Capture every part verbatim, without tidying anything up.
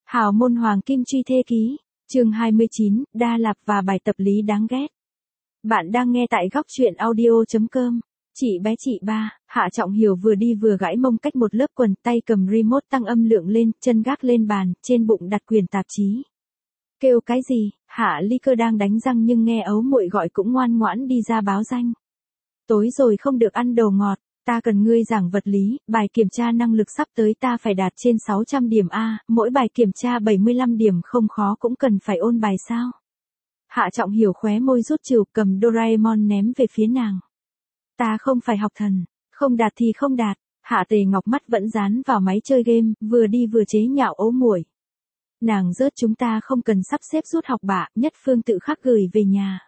Hào môn hoàng kim truy thê ký, chương hai mươi chín, Đa Lạp và bài tập lý đáng ghét. Bạn đang nghe tại góc truyện audio.com. Chị bé chị ba, Hạ Trọng Hiểu vừa đi vừa gãi mông cách một lớp quần, tay cầm remote tăng âm lượng lên, chân gác lên bàn, trên bụng đặt quyển tạp chí. Kêu cái gì? Hạ Ly Cơ đang đánh răng nhưng nghe ấu muội gọi cũng ngoan ngoãn đi ra báo danh. Tối rồi không được ăn đồ ngọt, ta cần ngươi giảng vật lý, bài kiểm tra năng lực sắp tới ta phải đạt trên sáu trăm điểm A, mỗi bài kiểm tra bảy mươi lăm điểm không khó cũng cần phải ôn bài sao? Hạ Trọng Hiểu khóe môi rút trừ, cầm Doraemon ném về phía nàng. Ta không phải học thần, không đạt thì không đạt. Hạ Tề Ngọc mắt vẫn dán vào máy chơi game, vừa đi vừa chế nhạo ấu muội. Nàng rớt chúng ta không cần sắp xếp rút học bạ, nhất phương tự khắc gửi về nhà.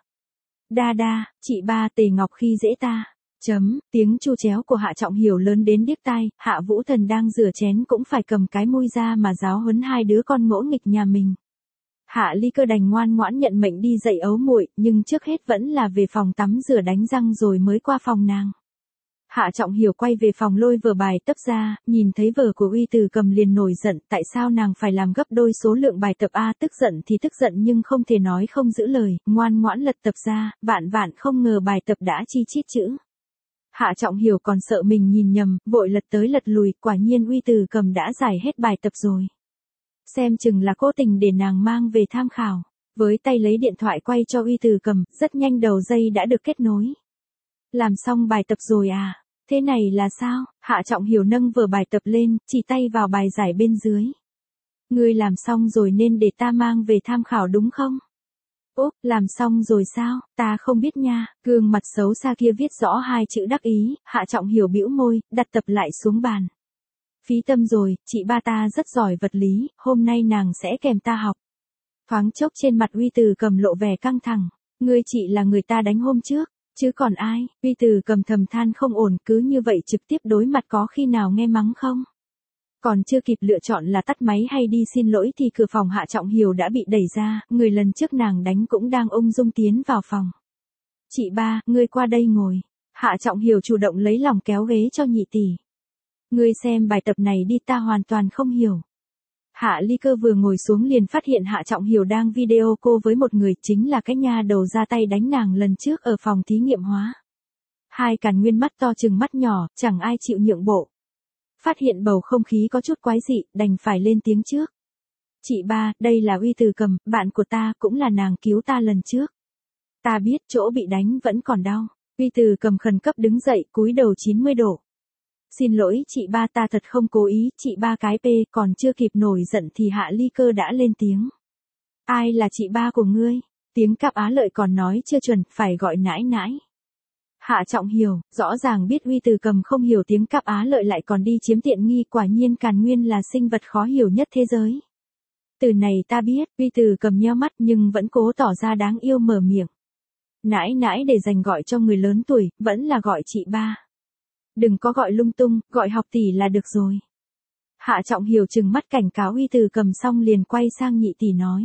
Đa đa, chị ba Tề Ngọc khi dễ ta. Chấm, tiếng chu chéo của Hạ Trọng Hiểu lớn đến điếc tai, Hạ Vũ Thần đang rửa chén cũng phải cầm cái mui ra mà giáo huấn hai đứa con ngỗ nghịch nhà mình. Hạ Ly Cơ đành ngoan ngoãn nhận mệnh đi dạy ấu muội, nhưng trước hết vẫn là về phòng tắm rửa đánh răng rồi mới qua phòng nàng. Hạ Trọng Hiểu quay về phòng lôi vở bài tập ra, nhìn thấy vở của Uy Từ Cầm liền nổi giận, tại sao nàng phải làm gấp đôi số lượng bài tập A, tức giận thì tức giận nhưng không thể nói không giữ lời, ngoan ngoãn lật tập ra, vạn vạn không ngờ bài tập đã chi chít chữ. Hạ Trọng Hiểu còn sợ mình nhìn nhầm, vội lật tới lật lùi, quả nhiên Uy Từ Cầm đã giải hết bài tập rồi. Xem chừng là cố tình để nàng mang về tham khảo. Với tay lấy điện thoại quay cho Uy Từ Cầm, rất nhanh đầu dây đã được kết nối. Làm xong bài tập rồi à? Thế này là sao? Hạ Trọng Hiểu nâng vở bài tập lên, chỉ tay vào bài giải bên dưới. Ngươi làm xong rồi nên để ta mang về tham khảo đúng không? Úp, làm xong rồi sao? Ta không biết nha. Gương mặt xấu xa kia viết rõ hai chữ đắc ý, Hạ Trọng Hiểu bĩu môi, đặt tập lại xuống bàn. Phí tâm rồi, chị ba ta rất giỏi vật lý, hôm nay nàng sẽ kèm ta học. Thoáng chốc trên mặt Uy Từ Cầm lộ vẻ căng thẳng. Ngươi chị là người ta đánh hôm trước, chứ còn ai? Uy Từ Cầm thầm than không ổn, cứ như vậy trực tiếp đối mặt có khi nào nghe mắng không? Còn chưa kịp lựa chọn là tắt máy hay đi xin lỗi thì cửa phòng Hạ Trọng Hiểu đã bị đẩy ra, người lần trước nàng đánh cũng đang ung dung tiến vào phòng. Chị ba, ngươi qua đây ngồi. Hạ Trọng Hiểu chủ động lấy lòng kéo ghế cho nhị tỷ. Ngươi xem bài tập này đi, ta hoàn toàn không hiểu. Hạ Ly Cơ vừa ngồi xuống liền phát hiện Hạ Trọng Hiểu đang video call với một người, chính là cái nha đầu ra tay đánh nàng lần trước ở phòng thí nghiệm hóa. Hai Càn Nguyên mắt to chừng mắt nhỏ, chẳng ai chịu nhượng bộ. Phát hiện bầu không khí có chút quái dị, đành phải lên tiếng trước. Chị ba, đây là Uy Từ Cầm, bạn của ta, cũng là nàng cứu ta lần trước. Ta biết chỗ bị đánh vẫn còn đau. Uy Từ Cầm khẩn cấp đứng dậy, cúi đầu chín mươi độ. Xin lỗi chị ba, ta thật không cố ý, chị ba cái p, còn chưa kịp nổi giận thì Hạ Ly Cơ đã lên tiếng. Ai là chị ba của ngươi? Tiếng Cáp Á Lợi còn nói chưa chuẩn, phải gọi nãi nãi. Hạ Trọng Hiểu, rõ ràng biết Uy Từ Cầm không hiểu tiếng Cáp Á Lợi lại còn đi chiếm tiện nghi, quả nhiên Càn Nguyên là sinh vật khó hiểu nhất thế giới. Từ này ta biết, Uy Từ Cầm nheo mắt nhưng vẫn cố tỏ ra đáng yêu mở miệng. Nãi nãi để dành gọi cho người lớn tuổi, vẫn là gọi chị ba. Đừng có gọi lung tung, gọi học tỷ là được rồi. Hạ Trọng Hiểu trừng mắt cảnh cáo Uy Từ Cầm xong liền quay sang nhị tỷ nói.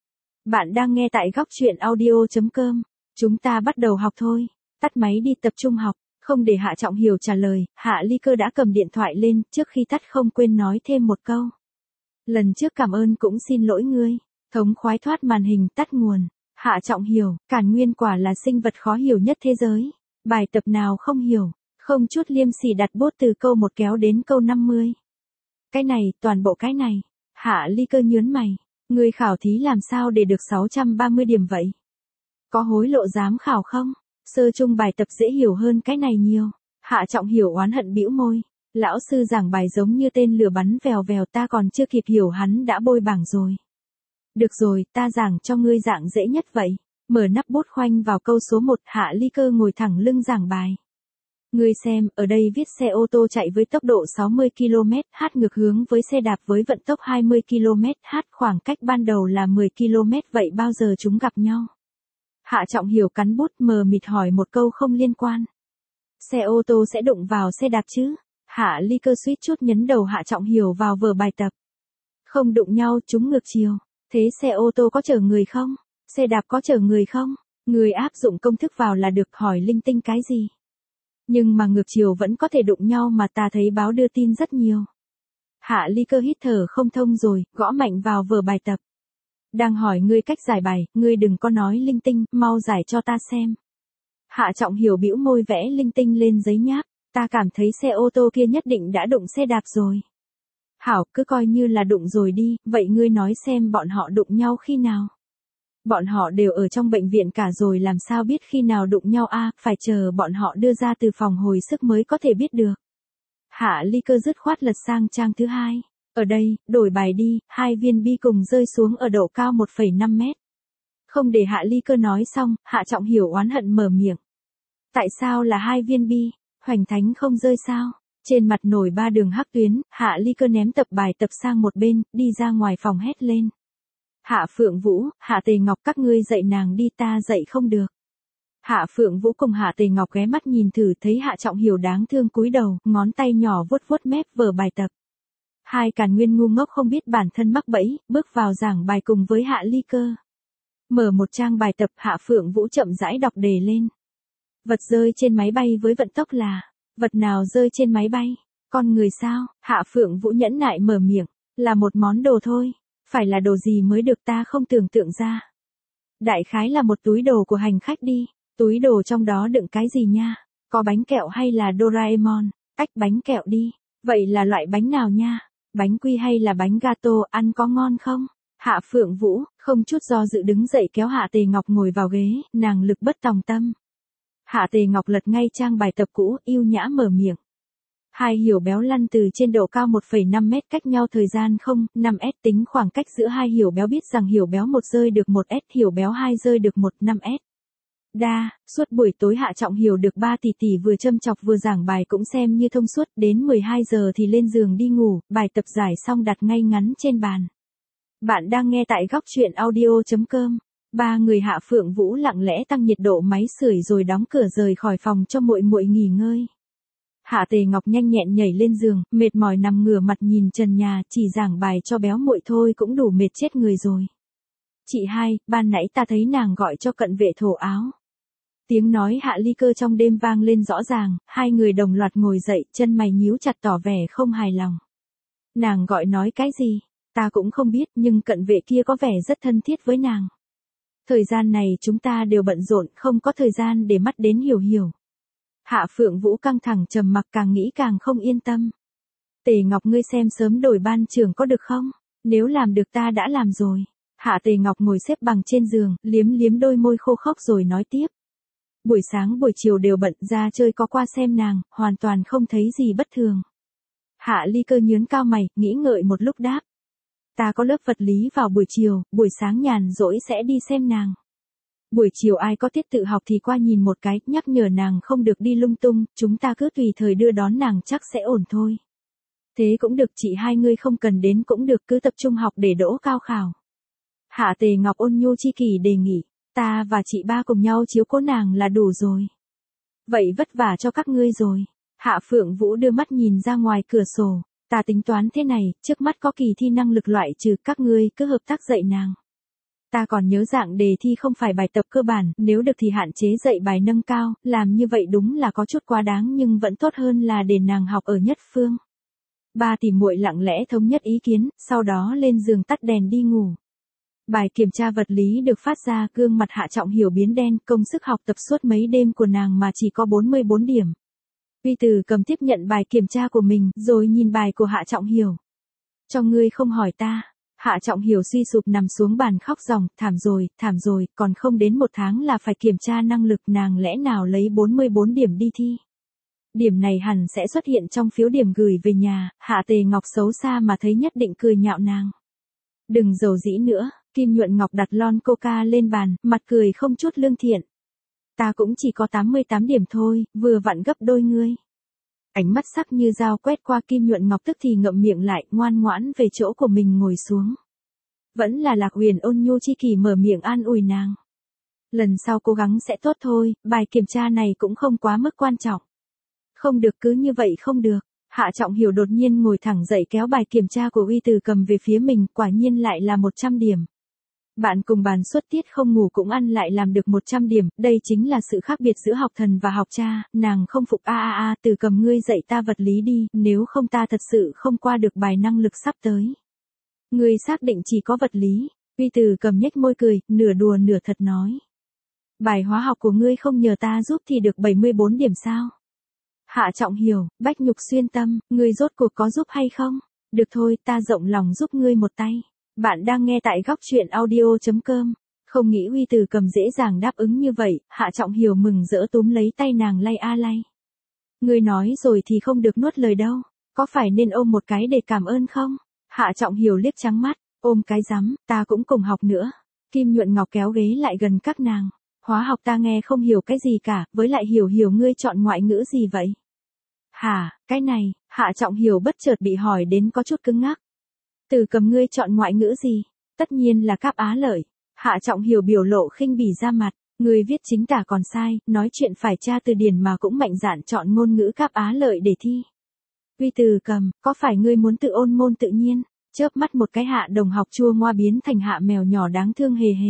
Bạn đang nghe tại góc truyện audio.com. Chúng ta bắt đầu học thôi. Tắt máy đi, tập trung học. Không để Hạ Trọng Hiểu trả lời, Hạ Ly Cơ đã cầm điện thoại lên, trước khi tắt không quên nói thêm một câu. Lần trước cảm ơn cũng xin lỗi ngươi. Thống khoái thoát màn hình, tắt nguồn. Hạ Trọng Hiểu, Càn Nguyên quả là sinh vật khó hiểu nhất thế giới. Bài tập nào không hiểu, không chút liêm sỉ đặt bốt từ câu một kéo đến câu năm mươi. Cái này, toàn bộ cái này. Hạ Ly Cơ nhớn mày. Ngươi khảo thí làm sao để được sáu trăm ba mươi điểm vậy? Có hối lộ giám khảo không? Sơ chung bài tập dễ hiểu hơn cái này nhiều. Hạ Trọng Hiểu oán hận bĩu môi. Lão sư giảng bài giống như tên lửa bắn vèo vèo, ta còn chưa kịp hiểu hắn đã bôi bảng rồi. Được rồi, ta giảng cho ngươi dạng dễ nhất vậy. Mở nắp bút khoanh vào câu số một, Hạ Ly Cơ ngồi thẳng lưng giảng bài. Ngươi xem, ở đây viết xe ô tô chạy với tốc độ sáu mươi ki lô mét h ngược hướng với xe đạp với vận tốc hai mươi ki lô mét h, khoảng cách ban đầu là mười ki lô mét, vậy bao giờ chúng gặp nhau? Hạ Trọng Hiểu cắn bút mờ mịt hỏi một câu không liên quan. Xe ô tô sẽ đụng vào xe đạp chứ? Hạ Ly Cơ suýt chút nhấn đầu Hạ Trọng Hiểu vào vở bài tập. Không đụng nhau, chúng ngược chiều. Thế xe ô tô có chở người không? Xe đạp có chở người không? Người áp dụng công thức vào là được, hỏi linh tinh cái gì? Nhưng mà ngược chiều vẫn có thể đụng nhau mà, ta thấy báo đưa tin rất nhiều. Hạ Ly Cơ hít thở không thông rồi, gõ mạnh vào vở bài tập. Đang hỏi ngươi cách giải bài, ngươi đừng có nói linh tinh, mau giải cho ta xem. Hạ Trọng Hiểu bĩu môi vẽ linh tinh lên giấy nháp, ta cảm thấy xe ô tô kia nhất định đã đụng xe đạp rồi. Hảo, cứ coi như là đụng rồi đi, vậy ngươi nói xem bọn họ đụng nhau khi nào? Bọn họ đều ở trong bệnh viện cả rồi làm sao biết khi nào đụng nhau a, à, phải chờ bọn họ đưa ra từ phòng hồi sức mới có thể biết được. Hạ Ly Cơ dứt khoát lật sang trang thứ hai. Ở đây, đổi bài đi, hai viên bi cùng rơi xuống ở độ cao một phẩy năm mét. Không để Hạ Ly Cơ nói xong, Hạ Trọng Hiểu oán hận mở miệng. Tại sao là hai viên bi, Hoành Thánh không rơi sao? Trên mặt nổi ba đường hắc tuyến, Hạ Ly Cơ ném tập bài tập sang một bên, đi ra ngoài phòng hét lên. Hạ Phượng Vũ, Hạ Tề Ngọc các ngươi dạy nàng đi, ta dạy không được. Hạ Phượng Vũ cùng Hạ Tề Ngọc ghé mắt nhìn thử thấy Hạ Trọng Hiểu đáng thương cúi đầu, ngón tay nhỏ vuốt vuốt mép vở bài tập. Hai Càn Nguyên ngu ngốc không biết bản thân mắc bẫy, bước vào giảng bài cùng với Hạ Ly Cơ. Mở một trang bài tập, Hạ Phượng Vũ chậm rãi đọc đề lên. Vật rơi trên máy bay với vận tốc là, vật nào rơi trên máy bay? Con người sao? Hạ Phượng Vũ nhẫn nại mở miệng, là một món đồ thôi, phải là đồ gì mới được ta không tưởng tượng ra. Đại khái là một túi đồ của hành khách đi, túi đồ trong đó đựng cái gì nha? Có bánh kẹo hay là Doraemon? Ách, bánh kẹo đi, vậy là loại bánh nào nha? Bánh quy hay là bánh gato, ăn có ngon không? Hạ Phượng Vũ, không chút do dự đứng dậy kéo Hạ Tề Ngọc ngồi vào ghế, nàng lực bất tòng tâm. Hạ Tề Ngọc lật ngay trang bài tập cũ, yêu nhã mở miệng. Hai hiểu béo lăn từ trên độ cao một phẩy năm mét cách nhau thời gian không, năm s tính khoảng cách giữa hai hiểu béo biết rằng hiểu béo một rơi được một s, hiểu béo hai rơi được một, năm s. Đa, suốt buổi tối Hạ Trọng Hiểu được ba tỷ tỷ vừa châm chọc vừa giảng bài cũng xem như thông suốt, đến mười hai giờ thì lên giường đi ngủ, bài tập giải xong đặt ngay ngắn trên bàn. Bạn đang nghe tại góc truyện audio chấm com. Ba người Hạ Phượng Vũ lặng lẽ tăng nhiệt độ máy sưởi rồi đóng cửa rời khỏi phòng cho muội muội nghỉ ngơi. Hạ Tề Ngọc nhanh nhẹn nhảy lên giường, mệt mỏi nằm ngửa mặt nhìn trần nhà, chỉ giảng bài cho béo muội thôi cũng đủ mệt chết người rồi. Chị hai, ban nãy ta thấy nàng gọi cho cận vệ thổ áo. Tiếng nói Hạ Ly Cơ trong đêm vang lên rõ ràng, hai người đồng loạt ngồi dậy, chân mày nhíu chặt tỏ vẻ không hài lòng. Nàng gọi nói cái gì? Ta cũng không biết, nhưng cận vệ kia có vẻ rất thân thiết với nàng. Thời gian này chúng ta đều bận rộn, không có thời gian để mắt đến Hiểu Hiểu. Hạ Phượng Vũ căng thẳng trầm mặc, càng nghĩ càng không yên tâm. Tề Ngọc, ngươi xem sớm đổi ban trưởng có được không? Nếu làm được ta đã làm rồi. Hạ Tề Ngọc ngồi xếp bằng trên giường, liếm liếm đôi môi khô khốc rồi nói tiếp. Buổi sáng buổi chiều đều bận, ra chơi có qua xem nàng, hoàn toàn không thấy gì bất thường. Hạ Ly Cơ nhướng cao mày, nghĩ ngợi một lúc đáp. Ta có lớp vật lý vào buổi chiều, buổi sáng nhàn rỗi sẽ đi xem nàng. Buổi chiều ai có tiết tự học thì qua nhìn một cái, nhắc nhở nàng không được đi lung tung, chúng ta cứ tùy thời đưa đón nàng chắc sẽ ổn thôi. Thế cũng được, chị hai ngươi không cần đến cũng được, cứ tập trung học để đỗ cao khảo. Hạ Tề Ngọc ôn nhu chi kỷ đề nghị, ta và chị ba cùng nhau chiếu cố nàng là đủ rồi. Vậy vất vả cho các ngươi rồi. Hạ Phượng Vũ đưa mắt nhìn ra ngoài cửa sổ. Ta tính toán thế này, trước mắt có kỳ thi năng lực loại trừ, các ngươi cứ hợp tác dạy nàng. Ta còn nhớ dạng đề thi không phải bài tập cơ bản, nếu được thì hạn chế dạy bài nâng cao, làm như vậy đúng là có chút quá đáng nhưng vẫn tốt hơn là để nàng học ở nhất phương. Ba tỷ muội lặng lẽ thống nhất ý kiến, sau đó lên giường tắt đèn đi ngủ. Bài kiểm tra vật lý được phát ra, gương mặt Hạ Trọng Hiểu biến đen, công sức học tập suốt mấy đêm của nàng mà chỉ có bốn mươi bốn điểm. Uy Từ cầm tiếp nhận bài kiểm tra của mình, rồi nhìn bài của Hạ Trọng Hiểu. Cho ngươi không hỏi ta. Hạ Trọng Hiểu suy sụp nằm xuống bàn khóc ròng, thảm rồi, thảm rồi, còn không đến một tháng là phải kiểm tra năng lực, nàng lẽ nào lấy bốn mươi bốn điểm đi thi. Điểm này hẳn sẽ xuất hiện trong phiếu điểm gửi về nhà, Hạ Tề Ngọc xấu xa mà thấy nhất định cười nhạo nàng. Đừng giàu dĩ nữa, Kim Nhuận Ngọc đặt lon coca lên bàn, mặt cười không chút lương thiện. Ta cũng chỉ có tám mươi tám điểm thôi, vừa vặn gấp đôi ngươi. Ánh mắt sắc như dao quét qua Kim Nhuận Ngọc tức thì ngậm miệng lại, ngoan ngoãn về chỗ của mình ngồi xuống. Vẫn là Lạc Huyền ôn nhu chi kỷ mở miệng an ủi nàng. Lần sau cố gắng sẽ tốt thôi, bài kiểm tra này cũng không quá mức quan trọng. Không được, cứ như vậy không được. Hạ Trọng Hiểu đột nhiên ngồi thẳng dậy kéo bài kiểm tra của Uy Từ cầm về phía mình, quả nhiên lại là một trăm điểm. Bạn cùng bàn suốt tiết không ngủ cũng ăn lại làm được một trăm điểm, đây chính là sự khác biệt giữa học thần và học cha, nàng không phục a a a Từ Cầm ngươi dạy ta vật lý đi, nếu không ta thật sự không qua được bài năng lực sắp tới. Ngươi xác định chỉ có vật lý, Uy Từ Cầm nhếch môi cười, nửa đùa nửa thật nói. Bài hóa học của ngươi không nhờ ta giúp thì được bảy mươi bốn điểm sao? Hạ Trọng Hiểu, Bách Nhục Xuyên Tâm, ngươi rốt cuộc có giúp hay không? Được thôi, ta rộng lòng giúp ngươi một tay. Bạn đang nghe tại góc truyện audio.com. Không nghĩ Uy Từ Cầm dễ dàng đáp ứng như vậy, Hạ Trọng Hiểu mừng rỡ túm lấy tay nàng lay a lay. Ngươi nói rồi thì không được nuốt lời đâu, có phải nên ôm một cái để cảm ơn không? Hạ Trọng Hiểu liếc trắng mắt, ôm cái rắm, ta cũng cùng học nữa. Kim Nhuận Ngọc kéo ghế lại gần các nàng. Hóa học ta nghe không hiểu cái gì cả, với lại hiểu hiểu ngươi chọn ngoại ngữ gì vậy? Hả, cái này, Hạ Trọng Hiểu bất chợt bị hỏi đến có chút cứng ngắc. Từ Cầm ngươi chọn ngoại ngữ gì? Tất nhiên là Cáp Á Lợi. Hạ Trọng Hiểu biểu lộ khinh bỉ ra mặt, ngươi viết chính tả còn sai, nói chuyện phải tra từ điển mà cũng mạnh dạn chọn ngôn ngữ Cáp Á Lợi để thi. Uy Từ Cầm, có phải ngươi muốn tự ôn môn tự nhiên? Chớp mắt một cái Hạ đồng học chua ngoa biến thành Hạ mèo nhỏ đáng thương hề hề.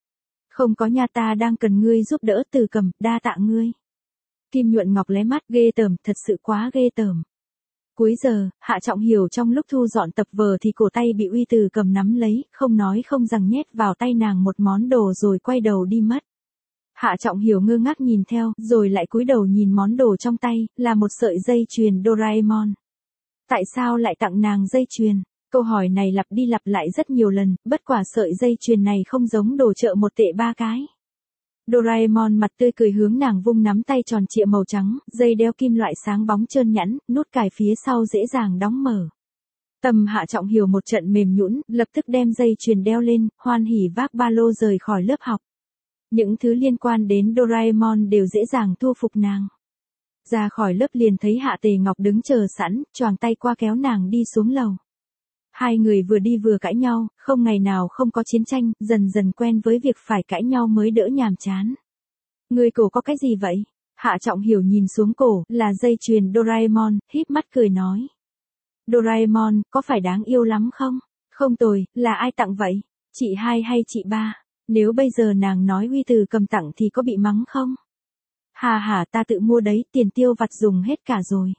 Không có nha, ta đang cần ngươi giúp đỡ Từ Cầm, đa tạ ngươi. Kim Nhuận Ngọc lé mắt, ghê tởm, thật sự quá ghê tởm. Cuối giờ, Hạ Trọng Hiểu trong lúc thu dọn tập vở thì cổ tay bị Uy Từ Cầm nắm lấy, không nói không rằng nhét vào tay nàng một món đồ rồi quay đầu đi mất. Hạ Trọng Hiểu ngơ ngác nhìn theo, rồi lại cúi đầu nhìn món đồ trong tay, là một sợi dây chuyền Doraemon. Tại sao lại tặng nàng dây chuyền? Câu hỏi này lặp đi lặp lại rất nhiều lần, bất quả sợi dây chuyền này không giống đồ chợ một tệ ba cái. Doraemon mặt tươi cười hướng nàng vung nắm tay tròn trịa màu trắng, dây đeo kim loại sáng bóng trơn nhẵn, nút cài phía sau dễ dàng đóng mở. Tâm Hạ Trọng Hiểu một trận mềm nhũn, lập tức đem dây chuyền đeo lên, hoan hỉ vác ba lô rời khỏi lớp học. Những thứ liên quan đến Doraemon đều dễ dàng thu phục nàng. Ra khỏi lớp liền thấy Hạ Tề Ngọc đứng chờ sẵn, choàng tay qua kéo nàng đi xuống lầu. Hai người vừa đi vừa cãi nhau, không ngày nào không có chiến tranh, dần dần quen với việc phải cãi nhau mới đỡ nhàm chán. Người cổ có cái gì vậy? Hạ Trọng Hiểu nhìn xuống cổ, là dây chuyền Doraemon, híp mắt cười nói. Doraemon, có phải đáng yêu lắm không? Không tồi, là ai tặng vậy? Chị hai hay chị ba? Nếu bây giờ nàng nói Uy Từ Cầm tặng thì có bị mắng không? Hà hà, ta tự mua đấy, tiền tiêu vặt dùng hết cả rồi.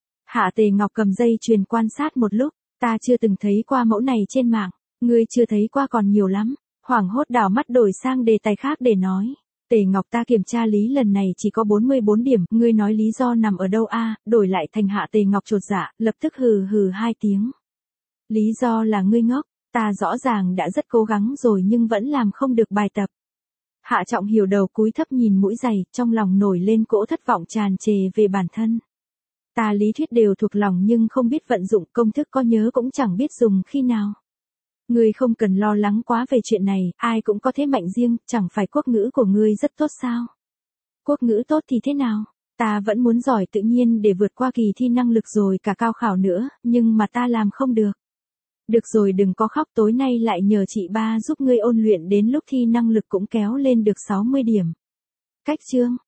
Hạ Tề Ngọc cầm dây chuyền quan sát một lúc. Ta chưa từng thấy qua mẫu này trên mạng, ngươi chưa thấy qua còn nhiều lắm. Hoảng hốt đảo mắt đổi sang đề tài khác để nói. Tề Ngọc, ta kiểm tra lý lần này chỉ có bốn mươi bốn điểm, ngươi nói lý do nằm ở đâu a? Đổi lại thành Hạ Tề Ngọc chột dạ, lập tức hừ hừ hai tiếng. Lý do là ngươi ngốc, ta rõ ràng đã rất cố gắng rồi nhưng vẫn làm không được bài tập. Hạ Trọng Hiểu đầu cúi thấp nhìn mũi giày, trong lòng nổi lên cỗ thất vọng tràn trề về bản thân. Ta lý thuyết đều thuộc lòng nhưng không biết vận dụng, công thức có nhớ cũng chẳng biết dùng khi nào. Ngươi không cần lo lắng quá về chuyện này, ai cũng có thế mạnh riêng, chẳng phải quốc ngữ của ngươi rất tốt sao? Quốc ngữ tốt thì thế nào? Ta vẫn muốn giỏi tự nhiên để vượt qua kỳ thi năng lực rồi cả cao khảo nữa, nhưng mà ta làm không được. Được rồi, đừng có khóc, tối nay lại nhờ chị ba giúp ngươi ôn luyện, đến lúc thi năng lực cũng kéo lên được sáu mươi điểm. Cách chương